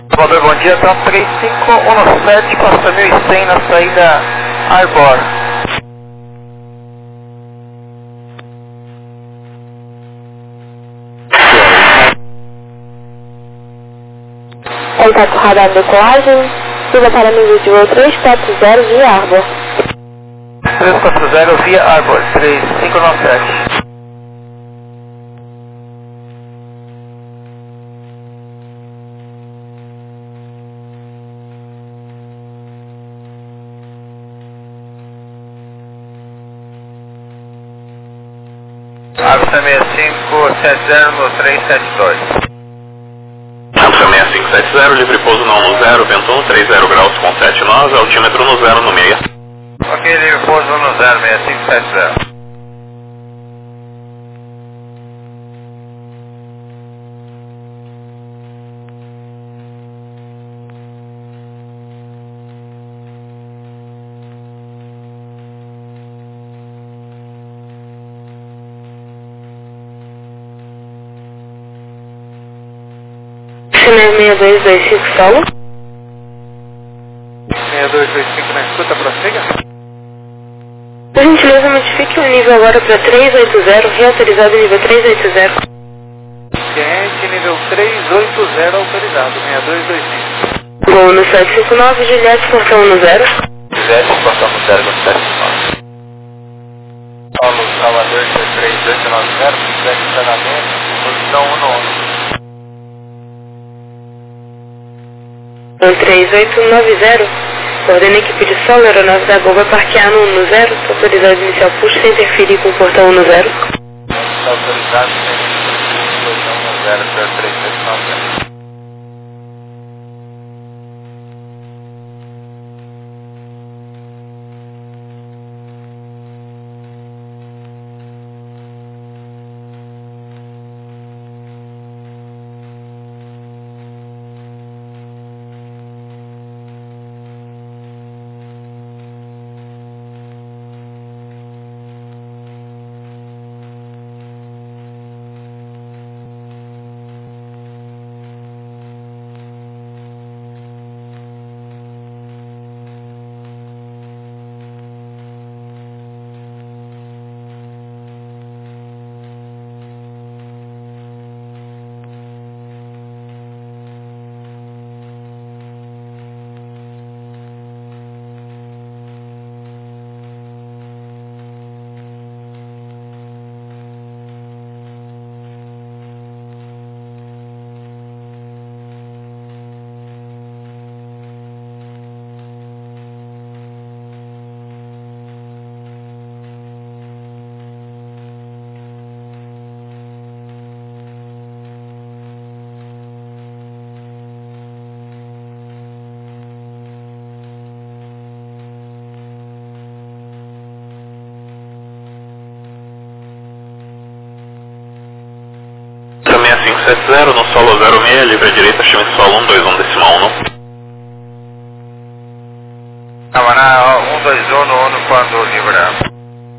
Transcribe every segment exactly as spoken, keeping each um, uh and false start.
Salvador, bom dia, então três cinco um sete, passa mil e cem na saída Arbor. Contato radar de decolagem, siga para nível de voo três quatro zero via Arbor. três quatro zero via Arbor, três cinco um sete. Alfa seis cinco sete zero no três sete dois. Alfa seis cinco sete zero, livre pouso não no zero, vento um, trinta graus com sete nove, altímetro no zero no meia. Ok, livre pouso no zero, seis cinco sete zero. China seis dois dois cinco solo. seis dois dois cinco na escuta, prossiga. Por gentileza, modifique o nível agora para três oito zero, reautorizado nível três oito zero. Cliente nível três oito zero autorizado, seis dois dois cinco. Voo no sete cinco nove, Juliette, portão no zero. Juliette, portão no zero, no sete cinco nove. Paulo, Salvador, três oito nove zero, posicionamento, posição um no onze. três oito nove zero, ordena a equipe de solo, aeronave da Gol vai parquear no um no zero, autorizado inicial push sem interferir com o portão um no zero. Autorizado sem interferir com o portão um no zero, três oito nove zero. seis cinco sete zero, no solo zero seis, livre à direita, chame solo um dois um decimal um. Camará um dois um no ONU quando livre.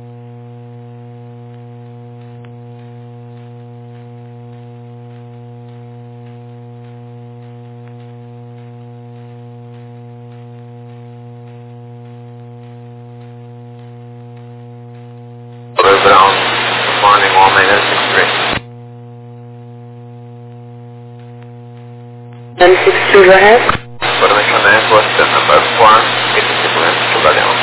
Brown, responding one minus six three. one six two, go ahead. Information network, the number four, it's a sequence to Galeão.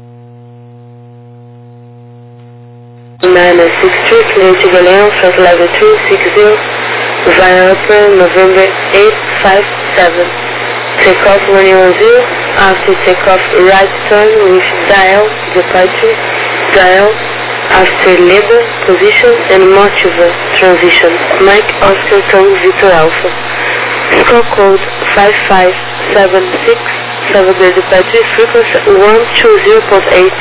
nine six two, clear to Galeão, front level two six zero, via upper November eight five seven. Takeoff one one zero, after takeoff right turn with dial, departure, dial, after labor, position, and motiva, transition. Mike Oscar Tom Victor Alpha. Score code five five seven six, Salvador departure frequency one two zero point eight.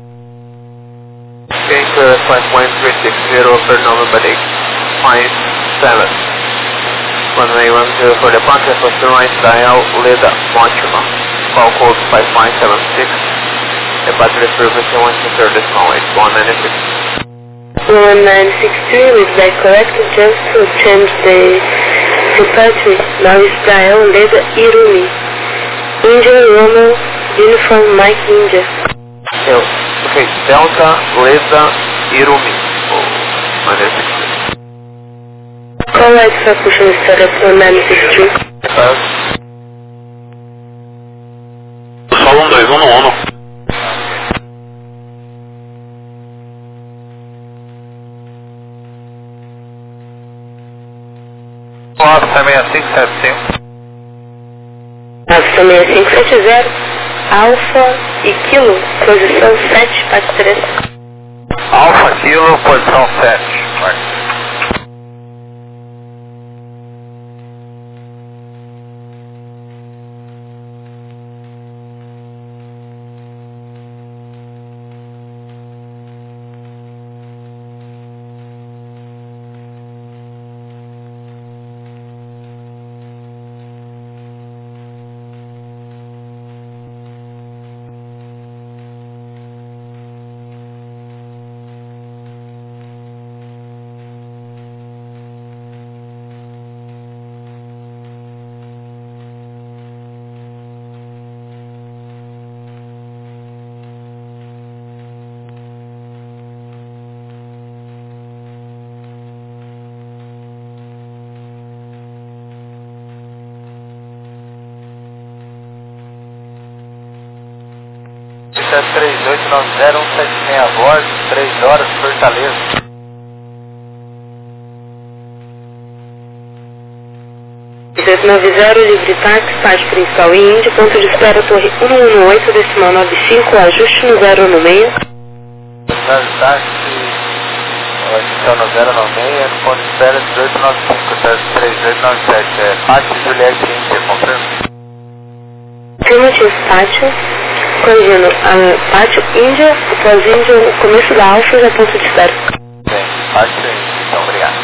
Change uh, five point three six zero for November eight five seven. Runway one zero for departure, first right dial, lead Motiva. Call code five five seven six. Departure frequency one two zero decimal eight one nine six. one nine six three with that correct, just to change the Repete me. Now Israel Leda Irumi. India Roman Uniform Mike India. Eu, ok, Delta Leda Irumi. Oh, maneiro. Qual é a sua puxando história pro nine six two? Só um dois um no Uno. Alfa seis cinco sete cinco. Alfa seis cinco sete zero. Alfa e Kilo, posição sete, parte três. Alfa Kilo, posição sete. sete três oito nove zero um sete seis voz, três horas, Fortaleza. dezoito nove zero, livre táxi, parte principal em Índia, ponto de espera torre um um oito, decimal nove cinco, ajuste no zero no meio. Zero táxi, ajuste no zero no meio, ponto de espera dezoito nove cinco, sete três oito nove sete, é Pátio Juliette Índia, compreende? Afirmativo, Pátio. Corrigindo, a Pátio Índia, após Índia, o começo da Alfa já ponto de espera. Bem, Pátio Índia, então obrigado.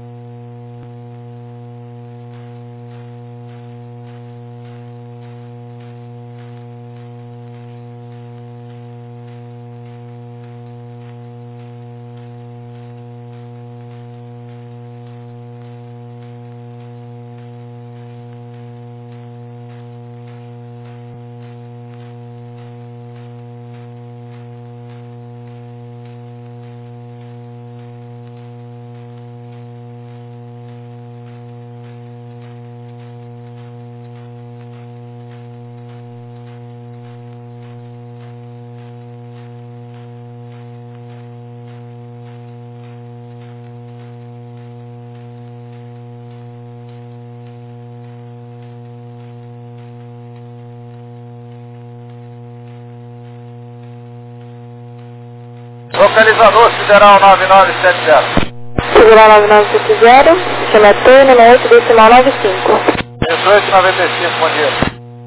Localizador Sideral nove nove sete zero. Sideral nove nove sete zero, chama T N oito, decimal nove cinco. dezoito noventa e cinco, bom dia.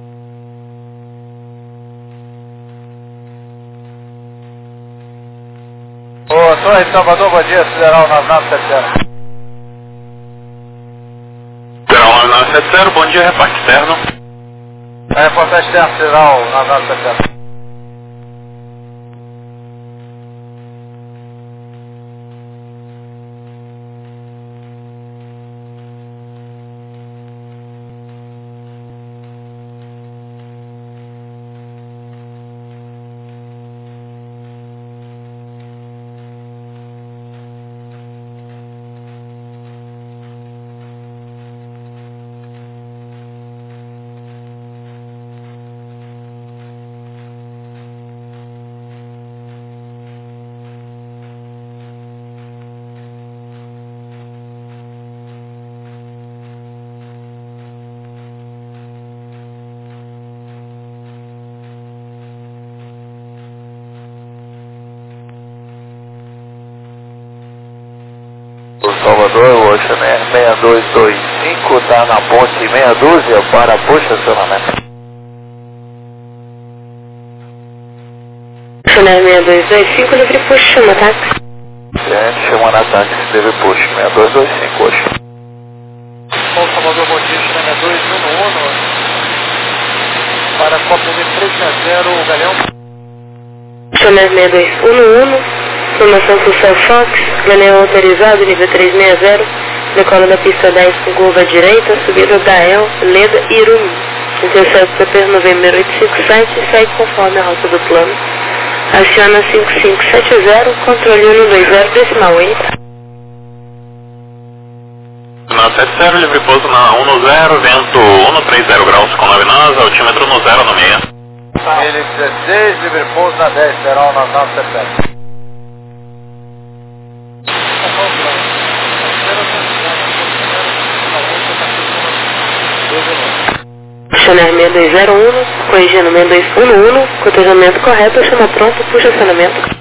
Ô, Torre de Salvador, bom dia, Sideral nove nove sete zero. Sideral nove nove sete zero, bom dia, reparte externo. É, repórter externo, Sideral nove nove sete zero. Salvador, hoje seis dois dois cinco, está na ponte meia dúzia para posicionamento. Chanel seis dois dois cinco, livre push, chama táxi. Gente, chama na táxi, livre push, seis dois dois cinco hoje. Bom, Salvador, bom dia, Chanel dois um um, para Copa três seis zero, o Galeão. Chanel seis dois um um, formação com Cell Fox, Galeão autorizado, nível três seis zero, decola da pista dez com curva à direita, subida da E L, Leda e Irumi. Intercepta P P November oito cinco sete e segue conforme a rota do plano. Aciona cinco cinco sete zero, controle um um dois zero, decimal oito. Na sete zero, livre pouso na um um zero, vento um três zero graus com nove nós, altímetro no zero no meia. Ele dezesseis, livre pouso na dez, zero um nove nove sete sete. Chanel seis dois zero um, corrigindo seis dois um um, cotejamento correto, chama pronto, puxa acionamento.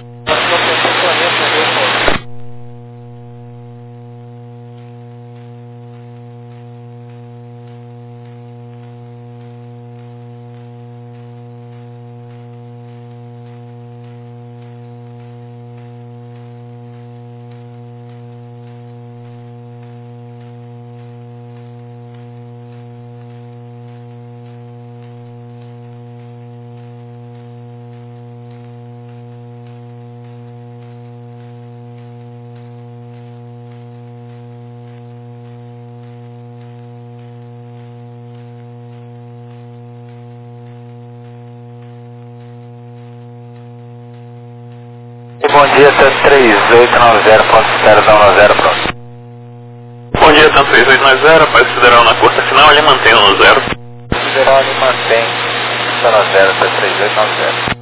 Bom dia, tanto três oito nove zero, ponto zero nove zero, pronto. Bom dia, tanto três oito nove zero, para Sideral na curta final, ele mantém o no zero. Sideral ele mantém no zero, tanto três oito nove zero.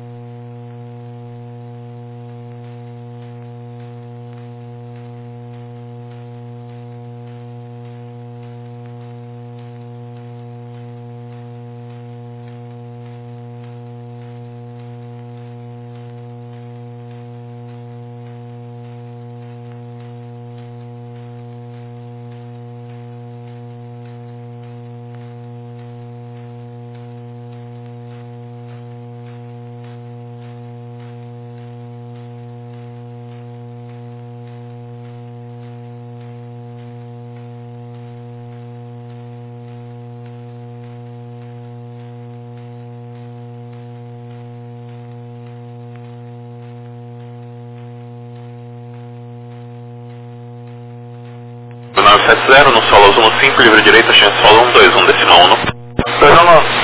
nove sete zero, no solo azul no cinco, livre direita, chance solo um dois um, decimal um. dois um nove.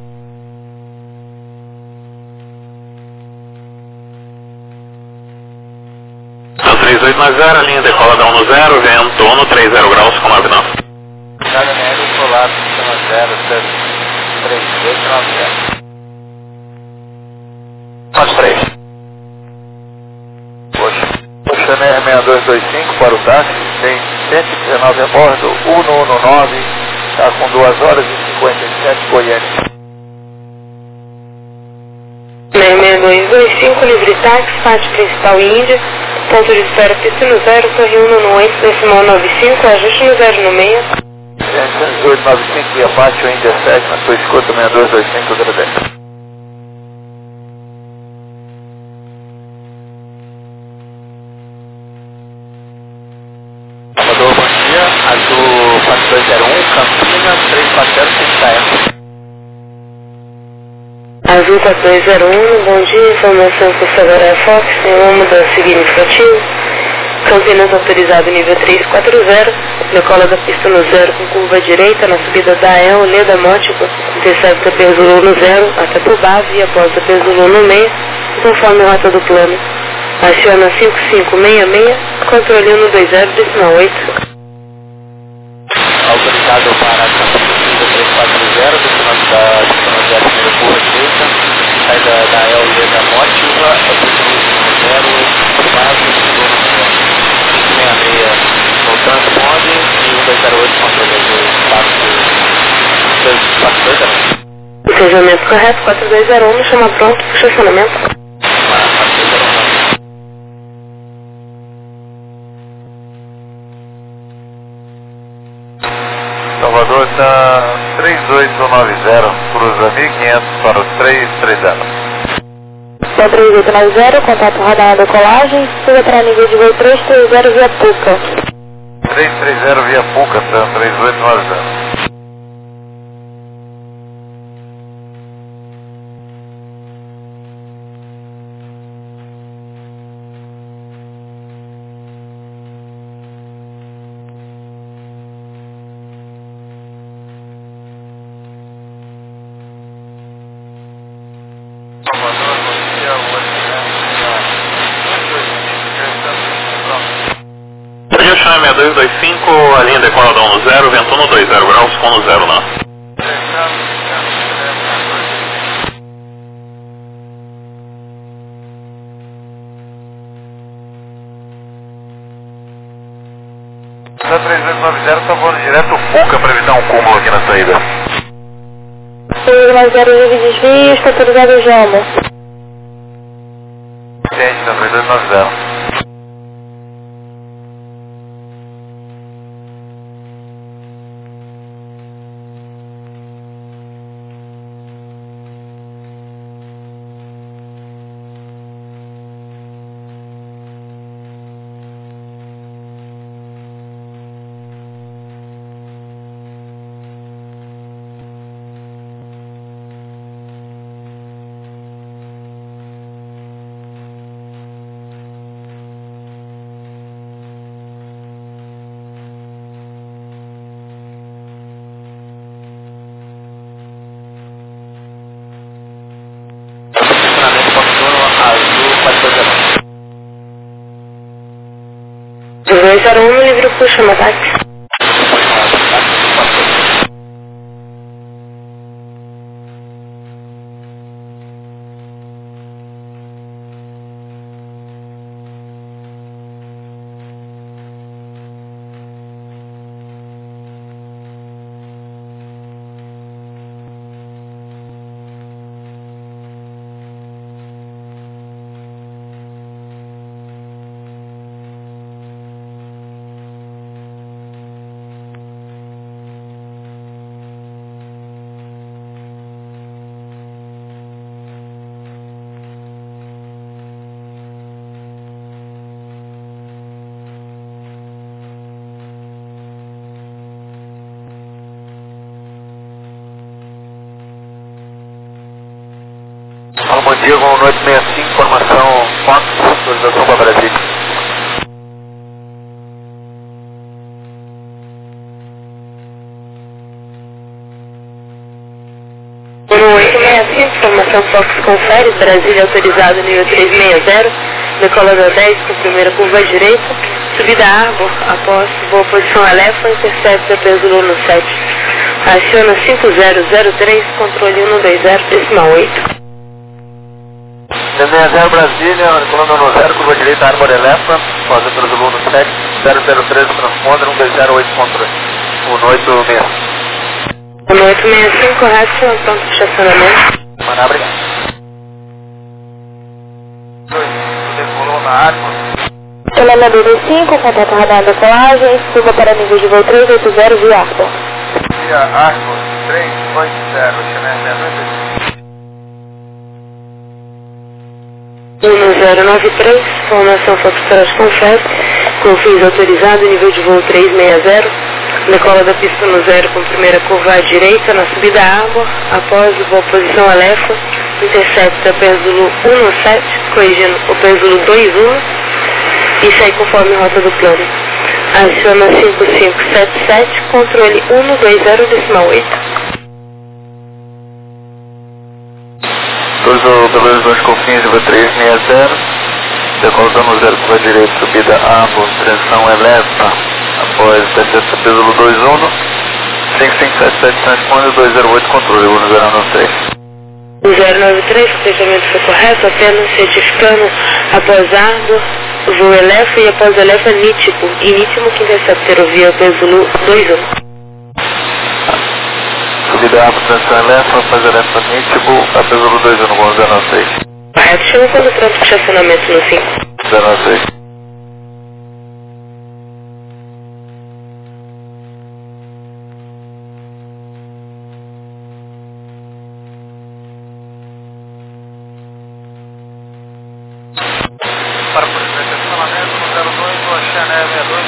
Então três oito nove zero, a linha decola da um no zero, vento um três zero graus com nove nós. Cada médio solar, sistema zero, três oito nove zero. Nós três. Poxa. Poxa, né, seis dois dois cinco para o táxi, tem cento e dezenove a bordo, um um um nove, está com duas horas e cinquenta e sete, Goiânia. seis dois dois cinco, livre táxi, faixa principal Índia, ponto de espera pista no zero, torre um um oito, decimal nove cinco, ajuste no zero no meia. cento e oito nove cinco, via pátio Índia sete, na sua escuta seis dois dois cinco, agradece. Salvador, bom dia, Azul quatro dois zero um, Campinas, três quatro zero seis K M. Azul quatro dois zero um, bom dia, informação com o Savará Fox, tem uma mudança significativa. Campinas autorizado nível três quatro zero, decola da pista no zero com curva à direita, na subida da E L, Leda Mótico, intercepta P Zulu no zero, até por base e após a P Zulu no meio, conforme a rota do plano. Aciona cinco cinco seis seis, controle um dois zero, decimal oito. Autorizado para Campinas, três quatro zero, descendo da descendo zero, primeira curva direita, saída da E L, Leda Mótica, é P zero, base, Zulu no zero. cinco seis seis no transponder e um dois zero oito controle do espaço quatro dois zero um. Entendimento correto, quatro dois zero um, chama pronto, puxa acionamento. Salvador está três oito nove zero, cruza mil e quinhentos para o três três zero. Só três oito nove zero, contato radar na decolagem, siga para nível de voo três três zero via Puca. três três zero via Puca, três oito nove zero. seis dois dois cinco, a linha decola da um zero, vento um dois zero graus com um zero, né? três dois nove zero, tá voando direto Fuca para evitar um cúmulo aqui na saída. três dois nove zero, livre desvio, está autorizado o Joma. Entende, tá três dois nove zero. dois zero um, livre puxa, chama táxi. Fala, bom dia, com noite sessenta e cinco, informação Fox, autorização para Brasília. oito seis cinco, informação Fox confere, Brasília autorizado nível trezentos e sessenta, decola da dez com primeira curva à direita, subida Arbor, após boa posição Alefa, intercepta peso no sete. Aciona cinco zero zero três, controle um dois zero, decimal oito. sessenta e zero Brasília, colando no zero, curva direita, Arbor Elefa, fazendo pelo Zulu no sete, zero zero três, transponder, um dois zero oito, controle, um oito seis. um oito seis cinco, correto, pronto de estacionamento. Manda, obrigado. dois, decolou na Arbor. Telema B D cinco, contato radar decolagem, suba para nível de voo trezentos e oitenta via Arbor. Via Arbor, três oito zero, Chanel zero um zero nove três, formação Foxtrot confere, com fins autorizado, nível de voo trezentos e sessenta, decola da pista no zero com primeira curva à direita, na subida Arbor, após boa posição Alefa, intercepta pêndulo um sete, corrigindo o pêndulo dois um e sai conforme rota do plano. Aciona cinco cinco sete sete, controle um dois zero, decimal oito. dois Beleza dois Confins, nível trezentos e sessenta, decola no zero curva direita, subida Arbor, direção Elefa, após intercepta pêndulo dois um, cinco cinco sete sete, transponder, dois zero oito, controle um zero nove três. um zero nove três, o fechamento foi correto, apenas certificando após Arbor, voo Elefa e após Elefa Nítico, e Nítimo que intercepta via pêndulo dois um. Subida Arbor, direção Elefa, após Elefa Nítico, a pêndulo dois um, com zero nove três. Correto, chama quando pronto de estacionamento no cinco. zero nove três. Para por estacionamento no zero dois, o Chanel sessenta e dois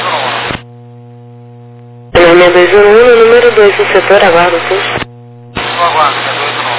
um. sessenta e dois um, no número dois do setor, aguarda o curso. Aguardo, sessenta e dois um.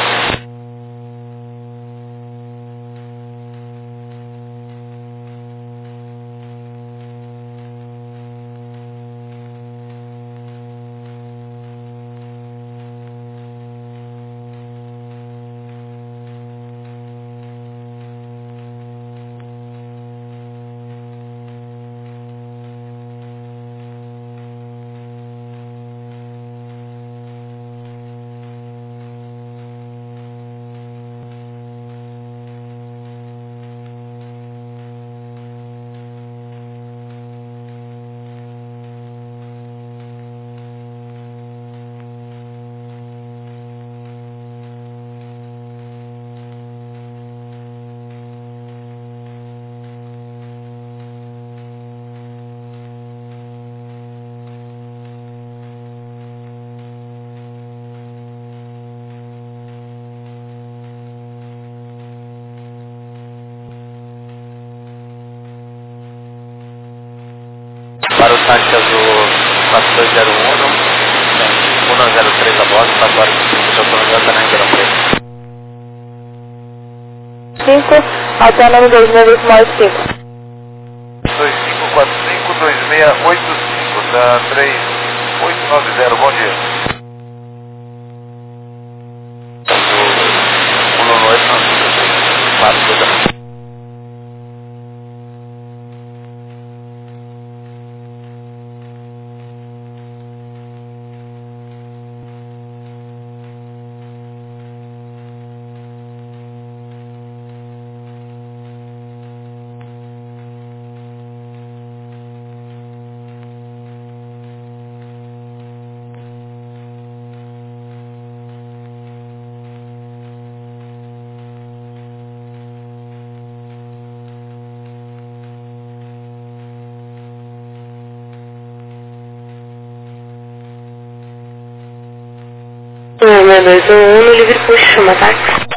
taxa azul quatro dois zero um, um zero três a bordo, quatro horas e cinco de autonomia, na Ribeirão Preto. cinco, autônomo dois mil e cinco. dois cinco quatro cinco dois seis oito cinco, da três oito nove zero, bom dia. um nove oito nove quatro dois zero. seis dois um um, livre push, chama táxi.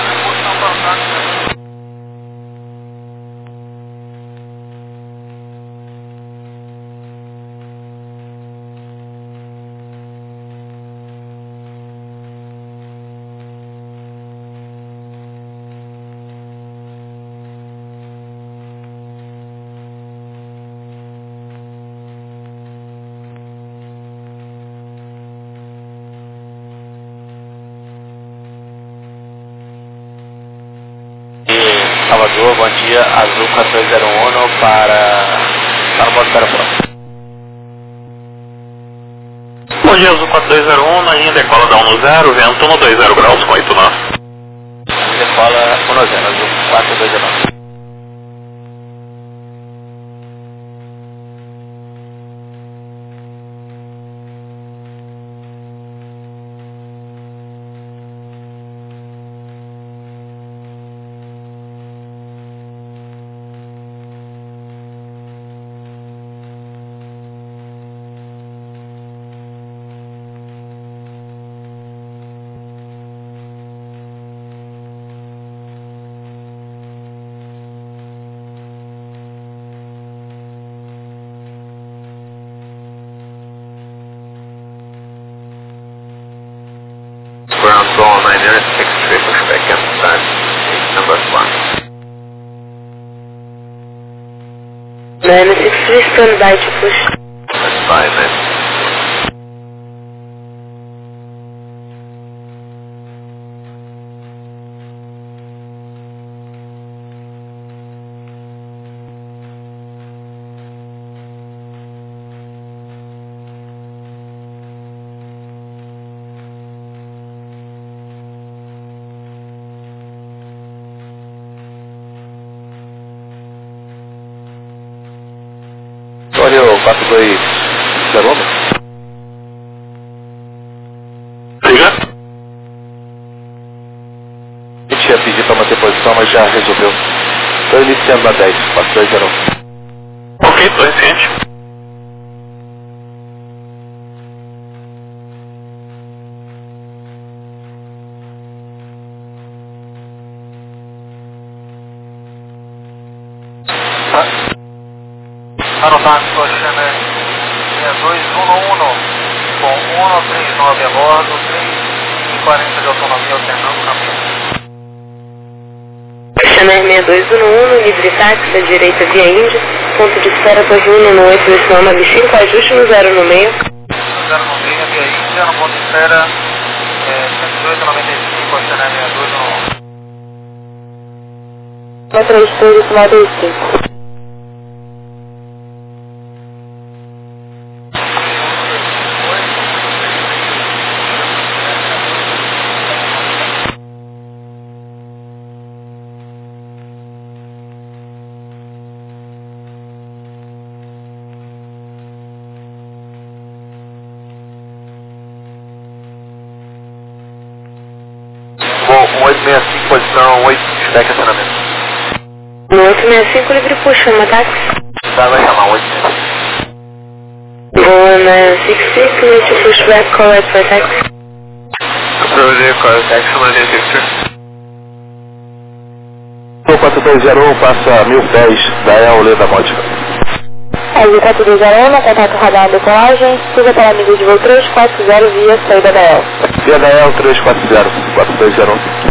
Salvador, bom dia, azul quatro dois zero um para... para o bordo do aeroporto. Bom dia, azul quatro dois zero um, na linha decola da um zero, vento um dois zero graus com oito nove. Decola um zero, azul quatro dois zero um. Ground Zone nine zero six three, push back and start number one. nine six three, stand by to push. Stand by, man. Olha o quatro dois zero um. Liga? A gente ia pedir para manter posição, mas já resolveu. Estou iniciando na dez, quatro dois zero um. Ok, estou recente. Anotar Oceana seis dois um um com um três nove a bordo, três e quarenta de autonomia alternando o caminho. Oceana seis dois um um, livre táxi, à direita via Índia, ponto de espera Torre um no oito, decimal nove cinco, ajuste no zero no meio. zero no meio, via Índia, no ponto de espera é, cento e dezoito noventa e cinco, Oceana seis dois um um. quatro três três, decimal dois cinco. oito seis cinco, posição oito, feedback acionamento. No oito seis cinco, livre push, chama táxi. Tá, vai chamar oito seis cinco. Boa, nine six six, need to push back, correct for taxi. Approve, correct, action, nine six three. quatro dois zero um, passa mil pés da E O Leda Mótica. Azul quatro dois zero um, contato radar decolagem, siga para amigo de voo três quatro zero via saída da E L. Via da E L três quatro zero, quatro dois zero um.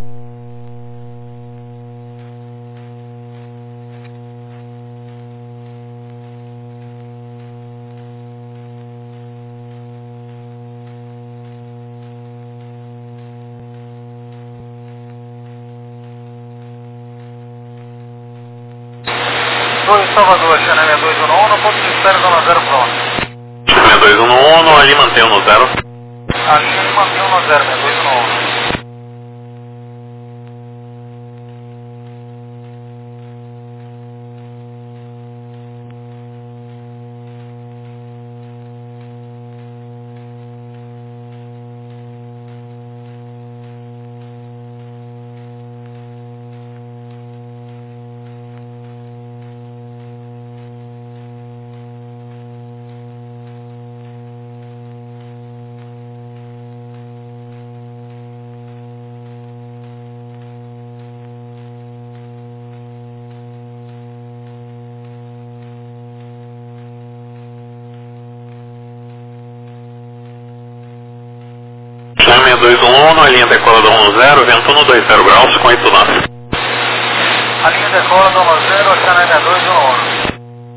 dois Salvador, China seis dois um um, ponto de espera zona zero pronto. seis dois um um, ali mantenha no zero. Ali ele mantém o no zero, seis dois um um. seis dois um um, na linha decola da um zero, vento um dois zero graus com oito knots. A linha decola da um zero, China seis dois um um.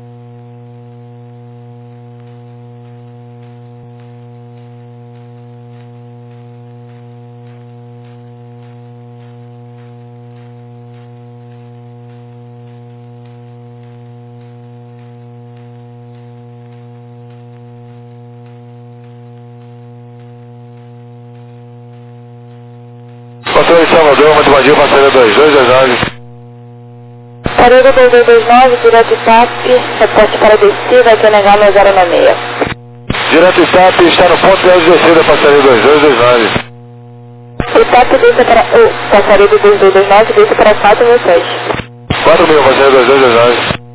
Controle Salvador, muito bom dia, passageiro dois dois dois nove. Parede dois dois dois nove, direto T A P, reporte para descer, vai ter negar meu zero nove seis. Direto T A P, está no ponto de descida, passageiro dois dois dois nove. O T A P desce para o passageiro dois dois dois nove, desce para quatro mil seis. quatro mil, passageiro dois dois dois nove.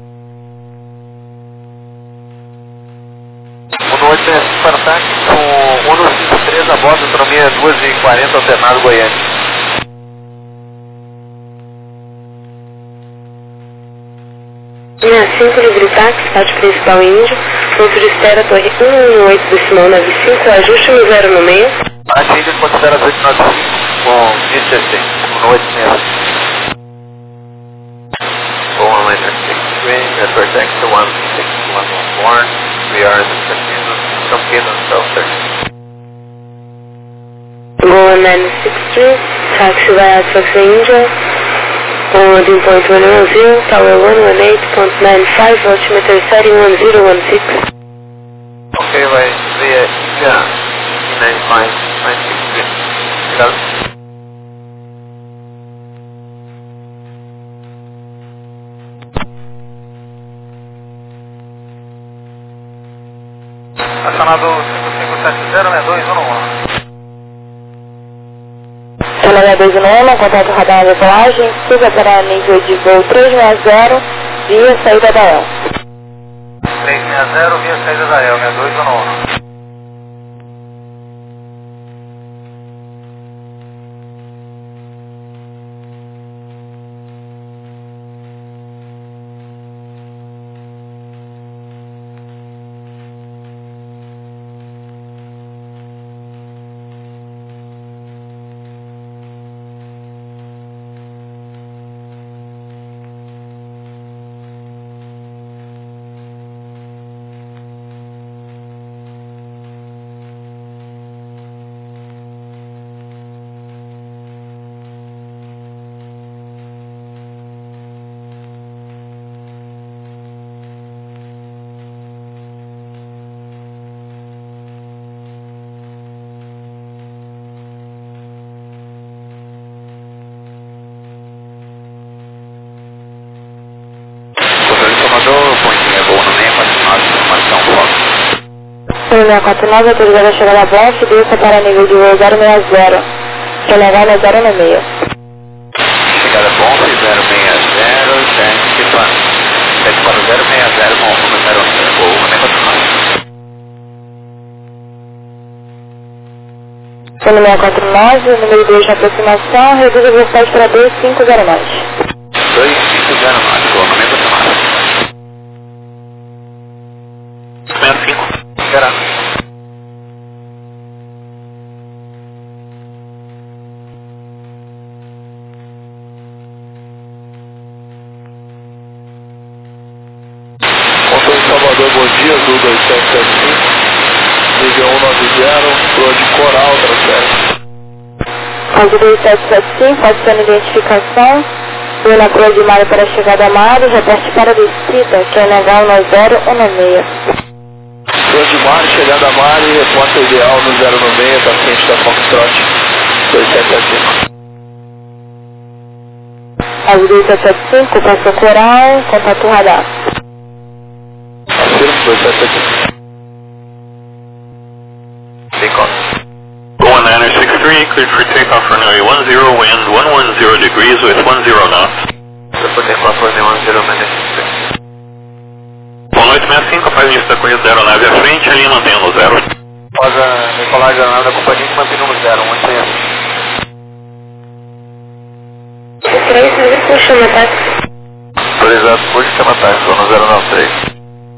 Boa noite, Spartak, com um cinco três a bordo, autonomia duas e quarenta, alternado Goiânia. Linha cinco, livre táxi, pátio principal Índio, ponto de espera, torre um um oito, decimal nove cinco, ajuste no zero no meio. A Chile considera dois nove cinco, com mil e sessenta, um oito seis. Go on line six three, network X one six one one born, we are in the Campinas, Campinas, South thirty. Go on nine six three, táxi vai a Fox India, holding point one one zero, tower one one eight point nine five, altimeter setting one zero one six. Ok, vai via India, nine five nine six three. Obrigado. Acionado cinco cinco sete zero, seis dois um um. seis dois um um, contato radar de decolagem, siga para nível de voo três seis zero, via saída da E L. três seis zero, via saída da E L, seis dois um um. seis quatro nove, autorizada a chegar a bordo, desça para nível de voo zero seis zero, que levar no zero nove seis. Chegada bom, zero seis zero, sete para sete para zero seis zero, com o número um, o negócio. Sendo seis quatro nove, número dois de aproximação, reduz a velocidade para dois cinco zero nove. dois cinco zero nove, o número esperar. Controle Salvador, bom dia, Azul dois sete sete cinco, nível um nove zero, Flor de Coral, transfere. Azul dois sete sete cinco, passando identificação, vou na Cruz de Maio para a chegada a Mário, reparte para a descida, que é N H um nove zero um seis. Flor de Mar, chegada a Mari, reporta ideal no zero nove seis, paciente da Foxtrot, dois sete sete cinco. Azul dois sete sete cinco, passou Coral, contato radar. Afirmo, dois sete sete cinco. Takeoff. Go nine six three, cleared for takeoff runway one zero, wind one one zero degrees with one zero knots. Cleared for takeoff runway one zero, management. Boa noite, sessenta e cinco, faz início da corrida da aeronave à frente, a linha mantém no zero. Após a decolagem da aeronave da companhia, que mantém no zero, muito bem. três, puxa, Matheus. Autorizado, puxa, chama táxi, no zero nove três.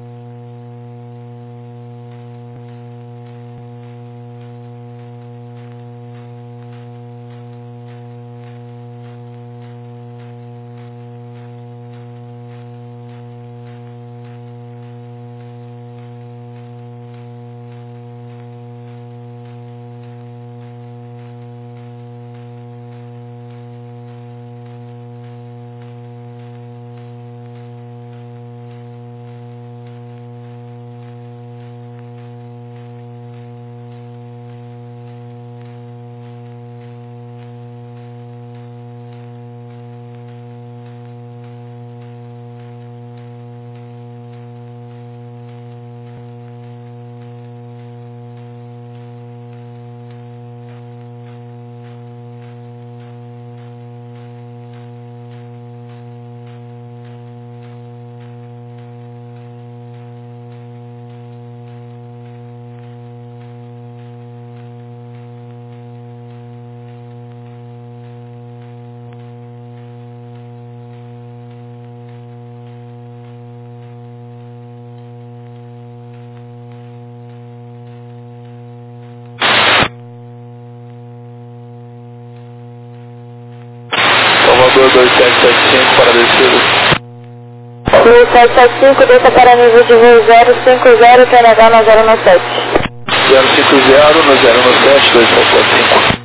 Salvador dois sete sete cinco para descida. dois sete sete cinco, desça para nível de voo zero cinco zero, T N H no zero nove sete. zero cinco zero no zero nove sete, dois sete sete cinco.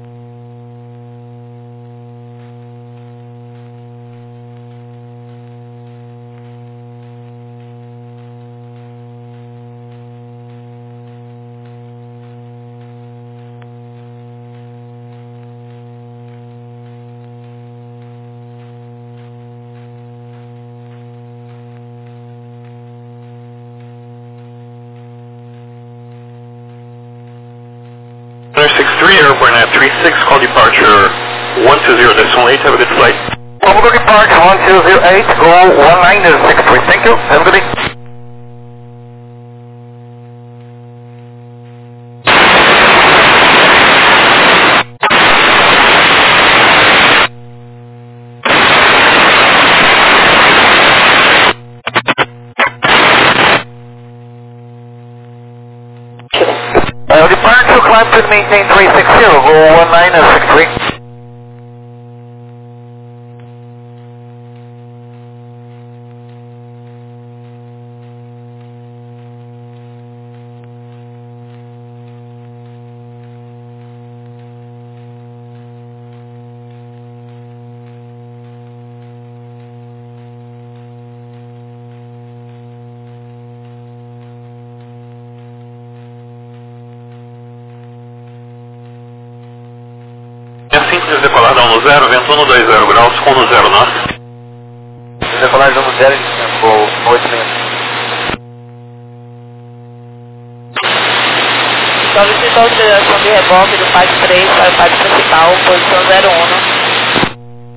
nine six three, airborne at three six, call departure one two zero decimal eight, have a good flight. Combo departure one two zero eight, go one nine six three, thank you, have a good day. Uh, departure climb to maintain three six zero, go one nine six three. Simples decolada um zero, vento um dois zero graus, com um zero knots. Decolagem no zero, go oito menos. Solicitou a utilização de reboque do P A D três para o P A D principal, posição zero um.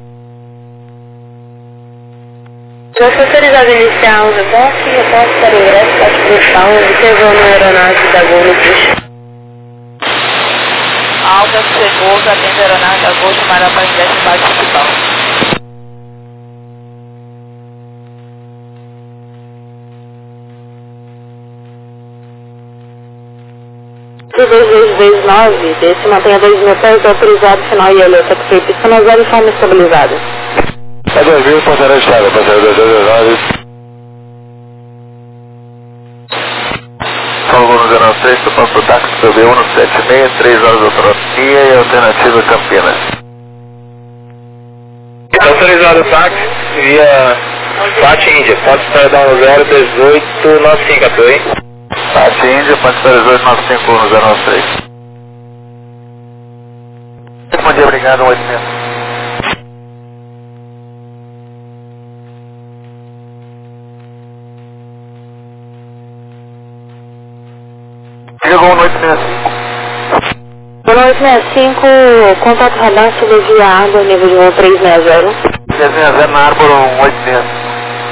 Vou autorizado a iniciar o reboque, reboque para o ingresso, P A D principal, observando a aeronave da Gol no puxa. Alta Seguros atende a aeronave da Gol de Mará para ingresso no P A D principal. dois dois dois nove, desse mantenha dois mil pés, autorizado, final e olho, taxi, pista na zero e forma estabilizada. É dois mil, passageiro estável, passageiro dois dois dois nove. Salvo zero nove três, topando pro táxi P B um sete seis, três horas de autonomia e alternativa Campinas. Autorizado o táxi via Pati Índia, pode estar dando zero dezoito nove cinco, apoio. Pati Índia, pode estar dezoito nove cinco no zero nove três. Bom dia, obrigado, oito meses. Chegou no oito seis cinco. Boa noite, sessenta e cinco, contato radar sobre via água, nível de voo três seis zero. três seis zero na Arbor um oito seis.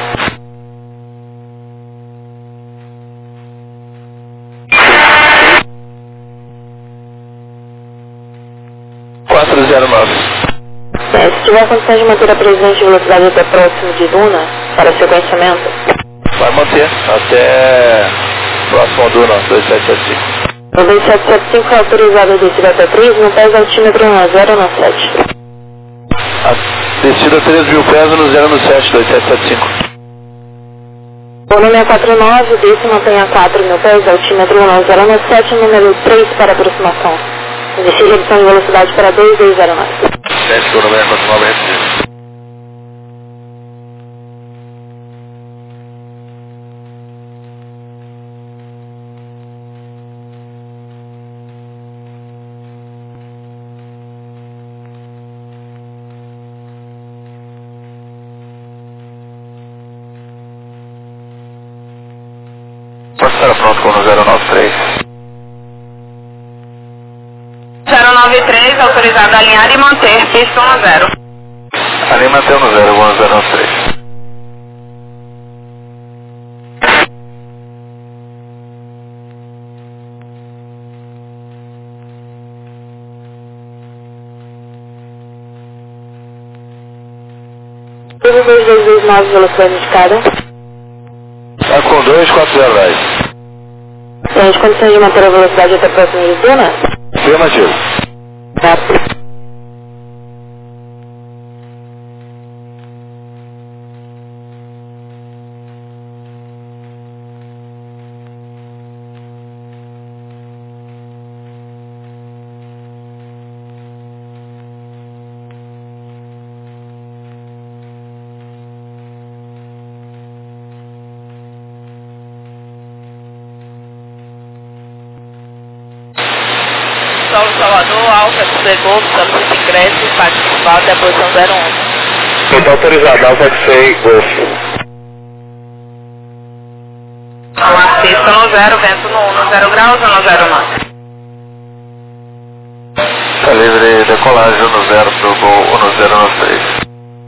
quatro zero nove. É, se tiver condições de manter a presença de velocidade até próximo de Duna, para sequenciamento. Vai manter até próximo ao Duna, dois sete sete cinco. O dois sete sete cinco é autorizado a descida até três, no pés altímetro no zero nove sete. A descida três mil pés no zero nove sete, dois sete sete cinco. Volume é quatro nove, desce mantenha quatro mil pés, altímetro no zero nove sete, número três para aproximação. Existe redução de velocidade para dois dois zero nove. sete, volume é quatro nove, repetido. Pode estar pronto com o zero nove três. zero nove três, autorizado a alinhar e manter, pista um zero. Ali mantém no zero, vou no zero nove três. dois dois dois nove, velocidade indicada. Tá com dois quatro zero dez. Tem condições de manter a velocidade até próximo de Duna? Afirmativo. Certo. Solo Salvador, Alfa, X Golf, solicita ingresso e participar até a posição zero um. Está autorizado, Alfa X Golf. Pista no zero, vento no um, no zero graus ou no zero nove? Está livre decolagem no zero pro Gol ou no zero nove três.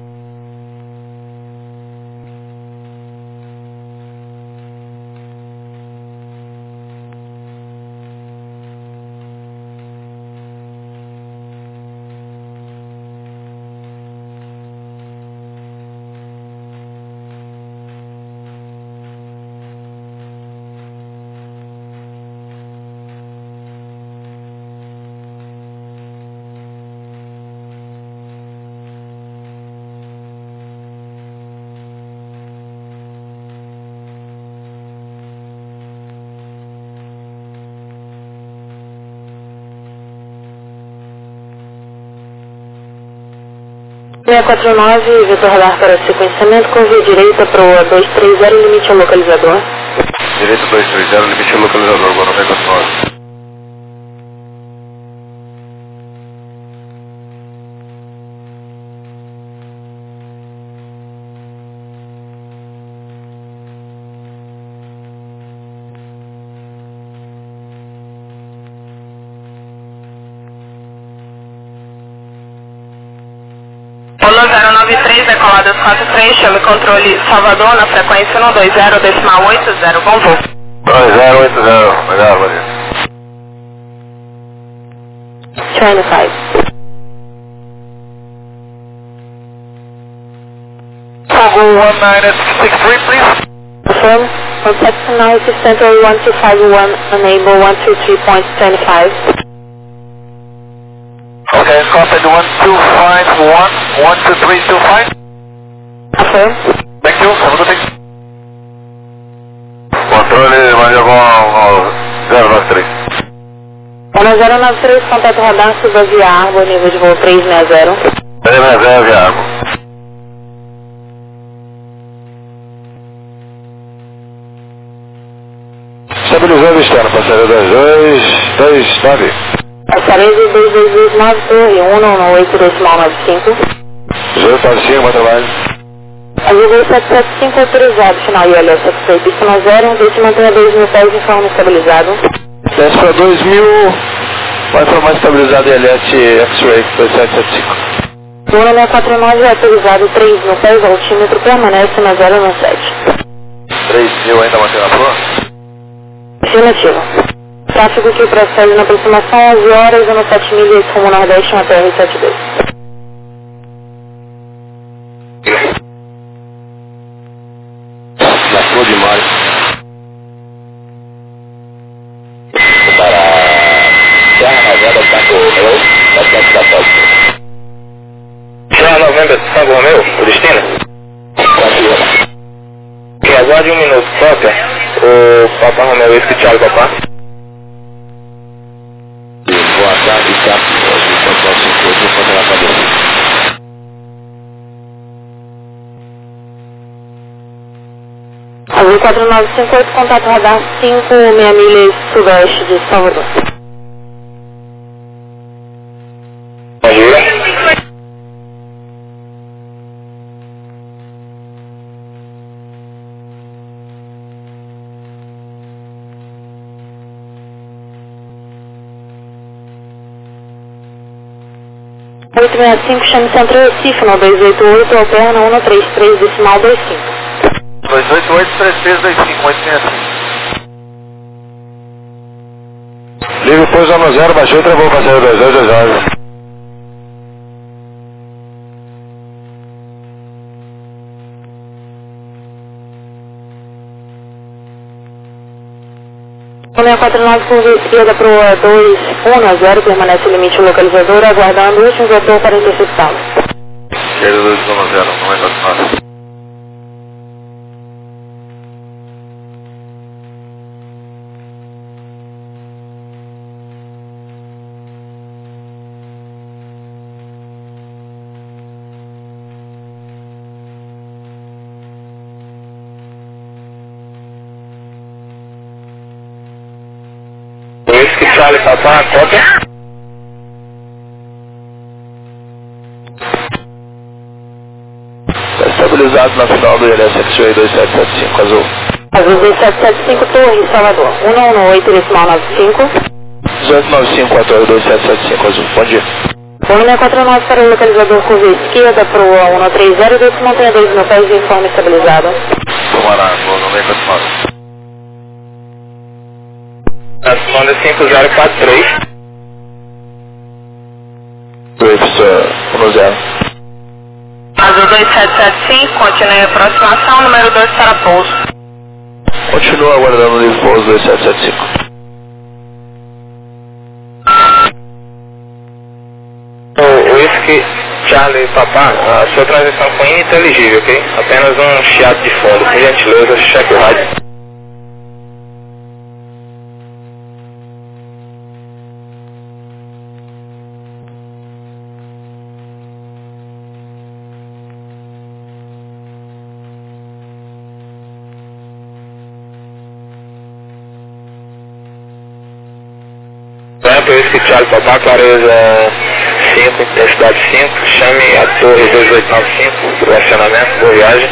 seis quatro nove, vetor radar para sequenciamento com via direita para o dois três zero, limite ao localizador. Direito dois três zero, limite ao localizador, boa nove quatro nove. Polo zero nove três, decolado quatro três, chame controle Salvador na frequência um dois zero, decimal oito zero, bom voo. dois zero oito zero, melhor, valeu. China cinco. Fogo one nine six three, please. Affirm. Contact analysis center one two five one, enable one two three point two five. Okay, contact one two five one, one two three two five. Affirm. Thank you, have a good day. Controle, vai com zero nove três. Ono zero nove três, contato radar, suba via Arbor, nível de voo três seis zero. três seis zero via Arbor. Estabilizando externo, passageiro dois dois dois nove. Passageiro dois dois dois nove, torre um um oito decimal nove cinco. dois nove cinco, bom trabalho. Azul dois sete sete cinco autorizado, final I L S F C, pista zero, deixe manter a dois mil pés em forma estabilizado. Desce para dois mil, vai para mais estabilizado I L S X-Ray dois sete sete cinco. Luna seiscentos e quarenta e nove autorizado, três mil pés, altímetro permanece na zero um sete. três mil ainda mantendo a proa? Afirmativo. Tráfego que procede na aproximação onze horas, no sete milhas rumo nordeste, uma T R setenta e dois. Nasceu demais. Para Serra Novembra, Tango Romeu, bastante da Salto. Serra Novembra, Tango Romeu, Cristina? Confirma. Que aguarde um minuto, só, o Papa Romeu, esse que Thiago Papá. Boa tarde, Capitão. Enquanto nosso encontro, fazer na cabeça. Azul quatro nove cinco oito, contato radar cinco seis milhas sudoeste de Salvador. Bom dia. oito seis cinco, chame Centro Recife, no dois oito oito, alterna um três três, decimal dois cinco. dois oito oito, três três dois cinco, oito seis cinco. Liga depois no zero, baixou e travou o passageiro dois dois dois nove. seiscentos e quarenta e nove, curva esquerda para o dois um zero, permanece o limite localizador, aguardando o último vetor para interceptá-lo. Esquerda dois um zero, não é nada. Esse que Charlie Papá, cópia? Está estabilizado na final do I L S X-Ray dois sete sete cinco, azul. Azul dois sete sete cinco, Torre, Salvador. um um oito, decimal nove cinco. dezoito nove cinco, a torre dois sete sete cinco, azul. Bom dia. um seis quatro nove para o localizador curva esquerda para o um três zero, decimal trinta e dois mil pés em forma estabilizada. Vamos lá, vou no meio para cima. A sonda cinco zero quatro três. Waves um zero. Azul dois sete sete cinco, continue a aproximação, número dois para pouso. Continua aguardando o livro pouso dois sete sete cinco. O Whisky Charlie Papá, a sua transição foi ininteligível, ok? Apenas um chiado de fundo. Por gentileza, cheque o rádio. Rampa Whisky Charlie Papá, clareza cinco, intensidade cinco, chame a torre dois oito nove cinco, relacionamento, boa viagem.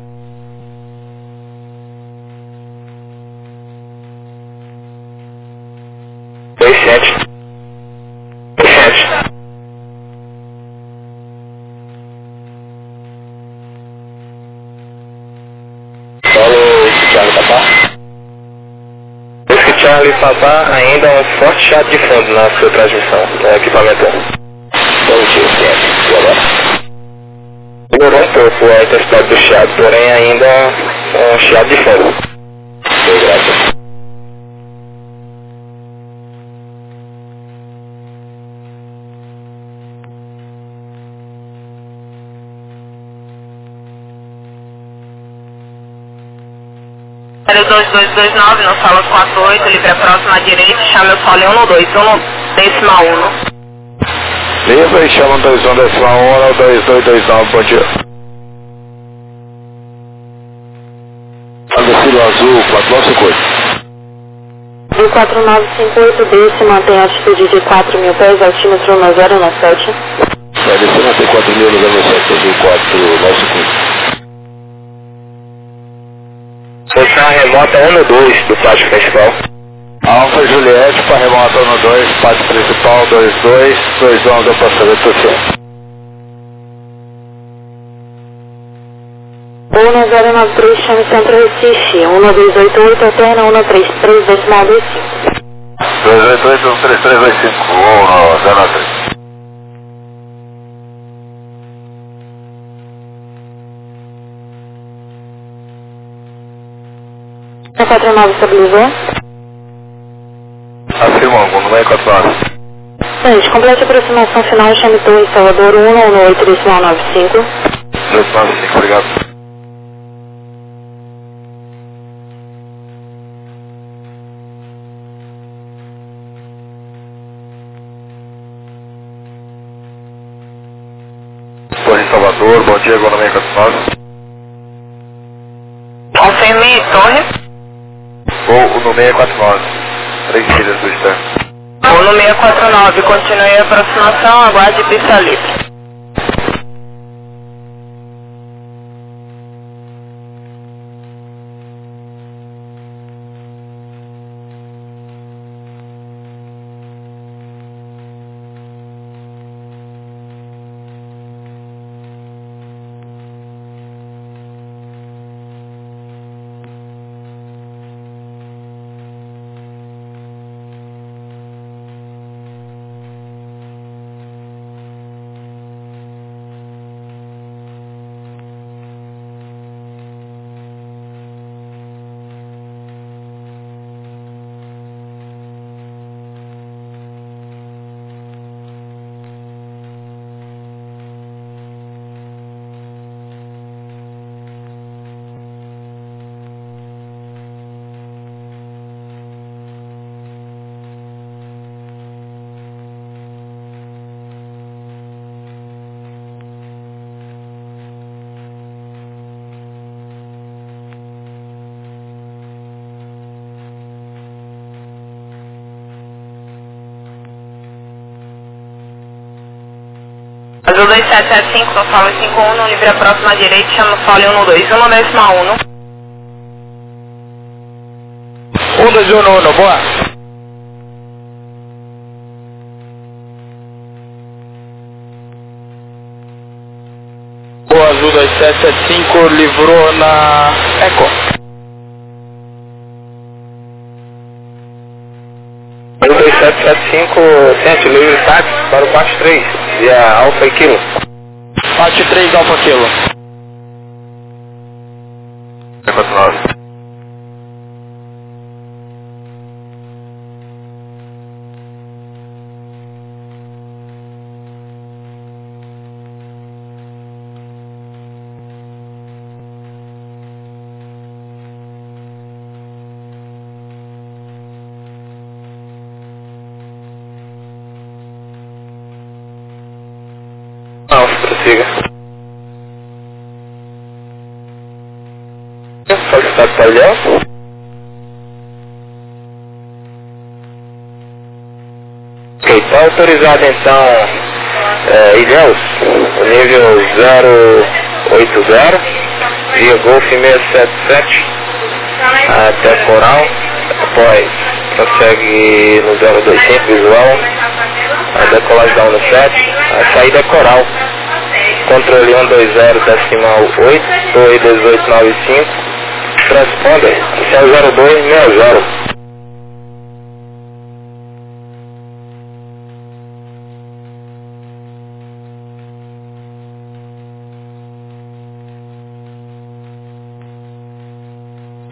dois sete. dois sete. Solo Whisky Charlie Papá. Whisky Charlie Papá, ainda um forte chato de fundo na sua transmissão, no equipamento. Positivo, certo. E agora? Melhorou um pouco a intensidade do chiado, porém ainda um chiado de fundo. Ok, graças. zero dois dois dois nove, no solo quatro oito, livre próxima à direita, chame o solo um dois um, decimal um. Livre, chama dois um decimal um, dois dois dois nove, bom dia. Descido azul, quatro nove cinco oito. De quatro nove cinco oito D, se mantém altitude de quatro mil pés, altímetro no zero nove sete. Vai descer, mantém quatro mil no zero nove sete, azul quatro nove cinco oito. Posição remota um dois do pátio principal. Alfa Juliette para remota um dois, pátio principal dois dois, dois um do passamento social. um zero nove três, chame Centro Recife, um dois oito oito, alterna um três três, decimal dois cinco. dois oito oito, um três três dois cinco, um zero nove três. quatro nove estabilizou. Afirma, no meio quatro nove. Gente, complete a aproximação final, chame Torre Salvador um um oito, decimal nove cinco. dois nove cinco, obrigado. Torre Salvador, bom dia, no meio quatro nove. Confirme, torre. Vou no meio quatro nove. Três milhas do externo. Vou no seis quatro nove, continue a aproximação, aguarde pista livre. Azul dois sete sete cinco, no solo cinco um, no livre a próxima à direita, chama o solo um dois um, decimal um. um dois um, um, boa. Boa, Azul dois sete sete cinco, livrou na Eco. Azul dois sete sete cinco, sente livre táxi para o Pátio três, via Alfa e Kilo. Pátio três, Alfa Kilo. quatro nove. Alfa, prossiga. Solicitado para Ilhéus. Ok, está autorizado então é, Ilhéus, nível zero oito zero, via Golf seiscentos e setenta e sete até Coral, após prossegue no zero dois cinco visual, a decolagem da um sete, a saída é Coral, controle um dois zero decimal oito, torre dezoito nove cinco, transponder, céu zero dois seis zero.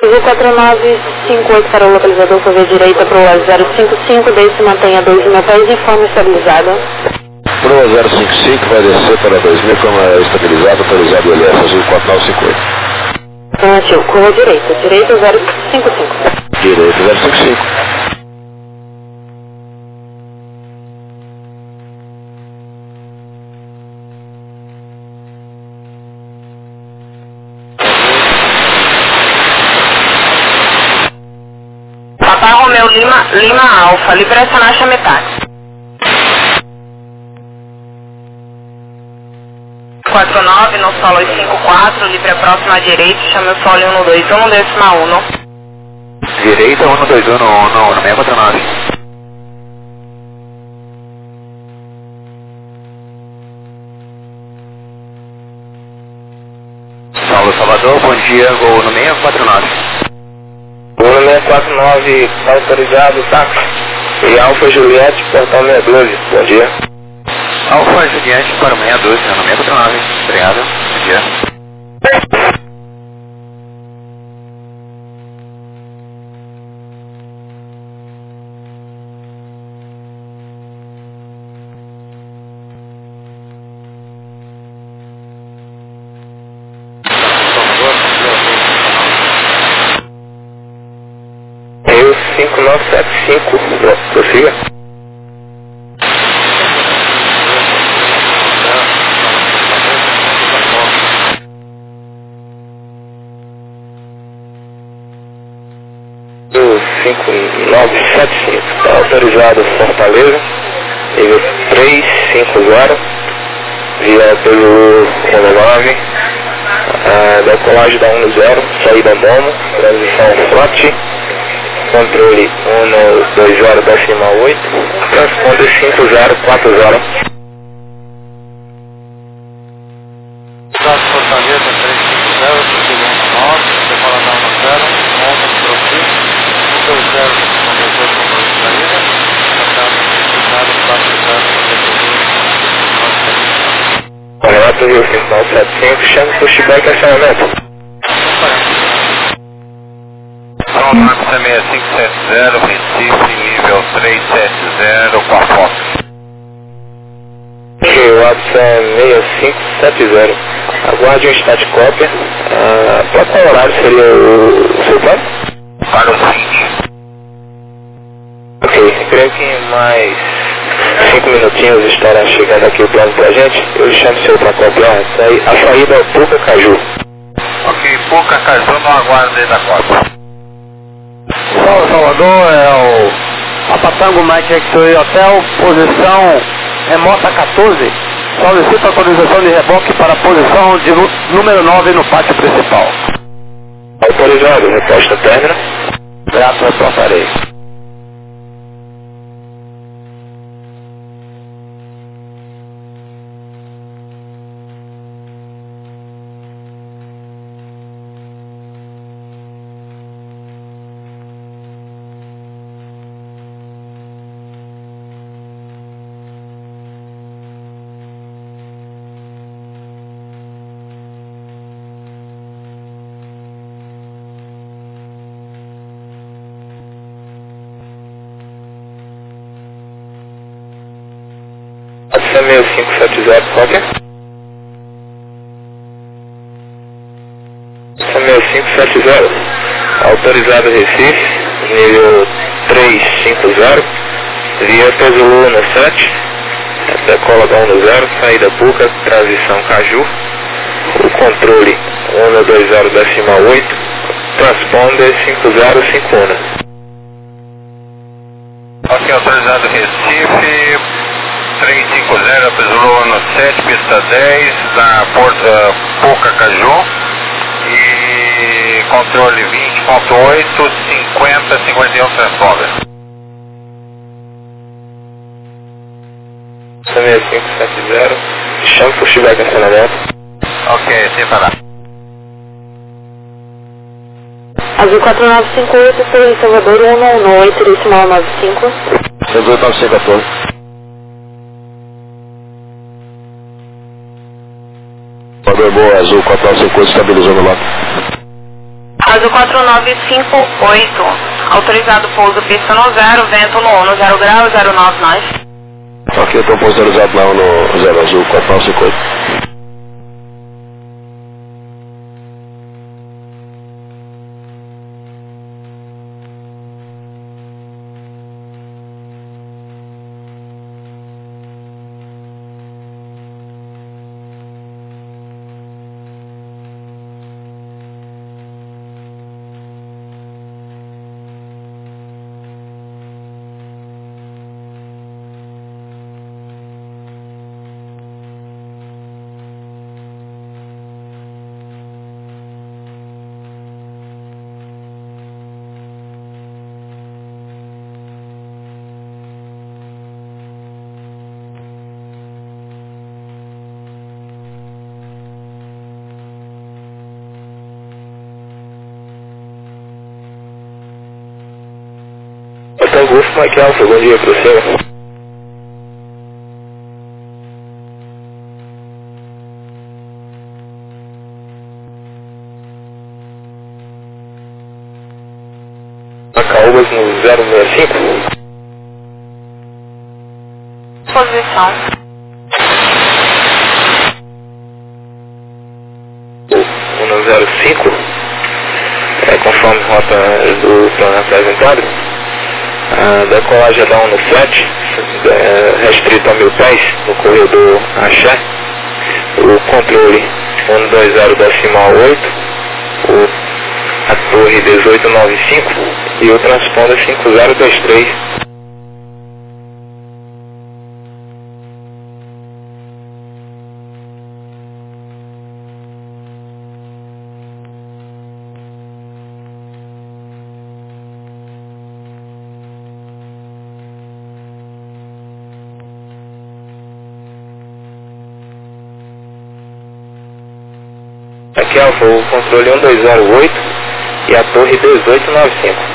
Azul quatro nove cinco oito para o localizador por via direita para o zero cinco cinco, desde se mantenha dois mil pés em forma estabilizada. Pro zero cinco cinco vai descer para dois mil como é estabilizado, autorizado L S Azul quatro nove cinco oito. Afirmativo, curva direita, direita zero cinco cinco. Direita zero cinco cinco. Papai Romeu Lima, Lima Alfa, liberação na Chametáxi. quatro nove, no solo cinco quatro, livre a próxima à direita, chame o solo um dois um, décima um. Direita um dois um, no seis quatro nove. Saulo Salvador, bom dia, gol no seis quatro nove. Gol no seis quatro nove, autorizado, táxi. E Alfa Juliette, portal seis doze, bom dia. Alfa Juliette para o seis doze, no seis quatro nove, obrigado, bom dia. Eu cinco nove sete cinco, prossiga. cinco nove sete cinco, está autorizado Fortaleza, nível três cinco zero, via pelo um nove, uh, decolagem da um zero, saída Momo, transição Front, controle um dois zero decimal oito, transponder cinco zero quatro zero. Fortaleza três cinco zero, um nove, decoladão um zero, Momo Profit, um dois zero, conversor com dois saída, tratado quatro zero, Relato Rio cinco nove sete cinco, chame o pushback acionamento. Pronto, seis cinco sete zero, Recife, nível três sete zero, com a foto. Ok, WhatsApp seis cinco sete zero, aguarde um stat cópia. Ah, para qual horário seria o, o seu plano? Para o seguinte. Ok, creio que em mais cinco minutinhos estará chegando aqui o plano pra gente. Eu chamo o senhor para copiar. A saída é Puca Caju. Ok, Puca Caju no aguardo aí da cópia. Saulo Salvador, é o Apatango Mike X-Ray Hotel, posição remota quatorze, solicita autorização de reboque para a posição de número nove no pátio principal. Autorizado, resposta términa. Graças a própria. seis cinco sete zero, cópia. seis cinco sete zero, autorizado Recife, nível três cinco zero, via Pesoluna sete, decola da um zero, saída Puca, transição Caju, o controle um dois zero decimal oito, transponder cinco zero cinco um. Ok, autorizado Recife, três cinco zero, Pesoluna sete, pista dez, da porta Puca Caju, e controle vinte ponto oito, cinquenta, cinquenta e um transponder. seis cinco sete zero, chame por pushback acionamento. Ok, sem parar. Azul quatro nove cinco oito, Torre Salvador um um oito, decimal nove cinco. Centro oito nove cinco quatorze. Salvador Boa, Azul quatro nove cinco oito, estabilizando lá. Azul quatro nove cinco oito, autorizado pouso pista no zero, vento no Uno, zero grau, zero nove nós. Ok, então pouso autorizado lá no zero azul, quatro nove cinco oito. Hotel Golf Mike Alpha, bom dia para você. Macaúbas no zero seis cinco. Posição. um zero cinco, é, conforme rota do plano apresentado. A decolagem é da um no flat, é, restrito a mil pés, no corredor Axé. O controle um dois zero decimal oito, o, a torre dezoito noventa e cinco e o transponder cinco zero dois três. Aqui Alfa, o controle um dois zero oito e a torre dezoito noventa e cinco.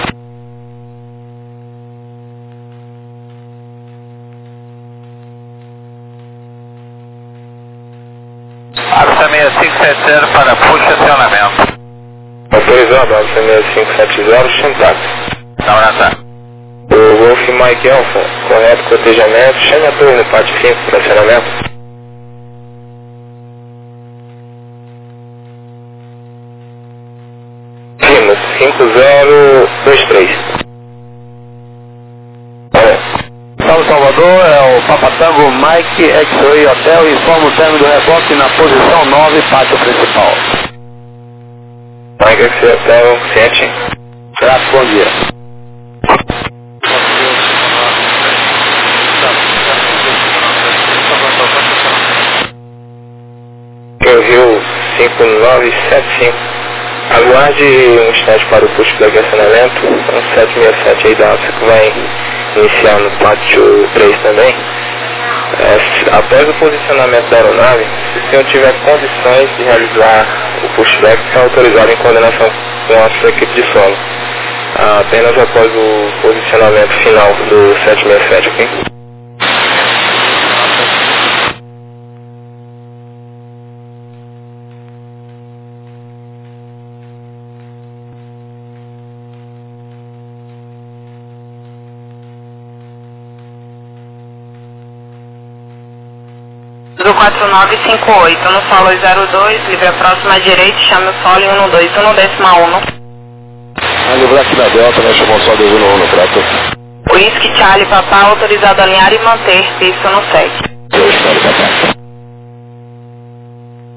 Alfa seis cinco sete zero para puxa acionamento. Autorizado, Alfa seis cinco sete zero, Chantax. Tá, tá. O Golf Mike Alpha, correto cotejamento, chame a torre no pátio cinco para acionamento. cinco zero dois três. Salve Salvador, é o Papatango Mike X-Ray Hotel e informa o término do reboque na posição nove, pátio principal. Mike X-Ray Hotel sete. Graças, bom dia. Rio cinco nove sete cinco. Aguarde um instante para o pushback de acionamento, um sete seis sete aí da Alfa que vai iniciar no pátio três também. É, após o posicionamento da aeronave, se o senhor tiver condições de realizar o pushback, está autorizado em coordenação com a sua equipe de solo. Apenas após o posicionamento final do sete seis sete, ok? Do quatro nove cinco oito, no solo zero dois, livre a próxima à direita, chame o solo um dois um decimal um. A livrar aqui na Delta, né? Chamou só dois um no prato. Whisky Charlie Papá, autorizado a alinhar e manter, pista no sete. Dois Charlie Papá.